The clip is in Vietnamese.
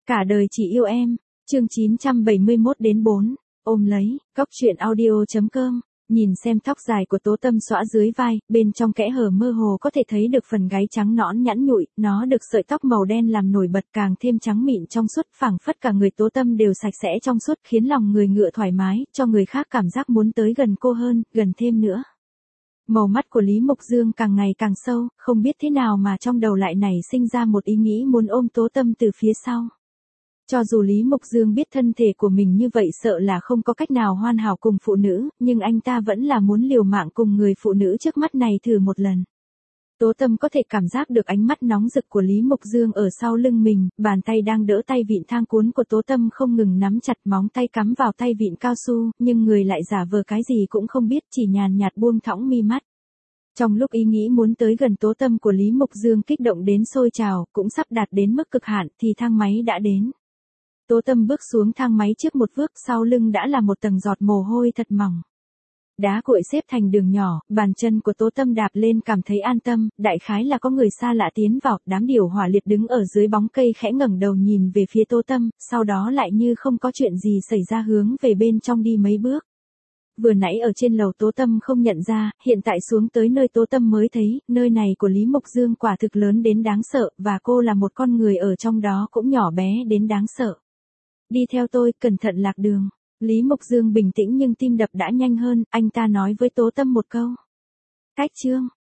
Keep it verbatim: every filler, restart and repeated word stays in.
Cả đời chỉ yêu em, chương chín trăm bảy mươi mốt đến bốn, ôm lấy, cóc truyện audio chấm com. Nhìn xem tóc dài của Tố Tâm xõa dưới vai, bên trong kẽ hở mơ hồ có thể thấy được phần gáy trắng nõn nhẵn nhụi, nó được sợi tóc màu đen làm nổi bật càng thêm trắng mịn trong suốt, phảng phất cả người Tố Tâm đều sạch sẽ trong suốt, khiến lòng người ngựa thoải mái, cho người khác cảm giác muốn tới gần cô hơn, gần thêm nữa. Màu mắt của Lý Mục Dương càng ngày càng sâu, không biết thế nào mà trong đầu lại nảy sinh ra một ý nghĩ muốn ôm Tố Tâm từ phía sau. Cho dù Lý Mục Dương biết thân thể của mình như vậy sợ là không có cách nào hoàn hảo cùng phụ nữ, nhưng anh ta vẫn là muốn liều mạng cùng người phụ nữ trước mắt này thử một lần. Tố Tâm có thể cảm giác được ánh mắt nóng rực của Lý Mục Dương ở sau lưng mình, bàn tay đang đỡ tay vịn thang cuốn của Tố Tâm không ngừng nắm chặt, móng tay cắm vào tay vịn cao su, nhưng người lại giả vờ cái gì cũng không biết, chỉ nhàn nhạt buông thõng mi mắt. Trong lúc ý nghĩ muốn tới gần Tố Tâm của Lý Mục Dương kích động đến sôi trào, cũng sắp đạt đến mức cực hạn, thì thang máy đã đến. Tố Tâm bước xuống thang máy trước một bước, sau lưng đã là một tầng giọt mồ hôi thật mỏng. Đá cuội xếp thành đường nhỏ, bàn chân của Tố Tâm đạp lên cảm thấy an tâm, đại khái là có người xa lạ tiến vào, đám điều hỏa liệt đứng ở dưới bóng cây khẽ ngẩng đầu nhìn về phía Tố Tâm, sau đó lại như không có chuyện gì xảy ra hướng về bên trong đi mấy bước. Vừa nãy ở trên lầu Tố Tâm không nhận ra, hiện tại xuống tới nơi Tố Tâm mới thấy, nơi này của Lý Mục Dương quả thực lớn đến đáng sợ, và cô là một con người ở trong đó cũng nhỏ bé đến đáng sợ. Đi theo tôi, cẩn thận lạc đường. Lý Mục Dương bình tĩnh nhưng tim đập đã nhanh hơn, anh ta nói với Tố Tâm một câu. Cách chương,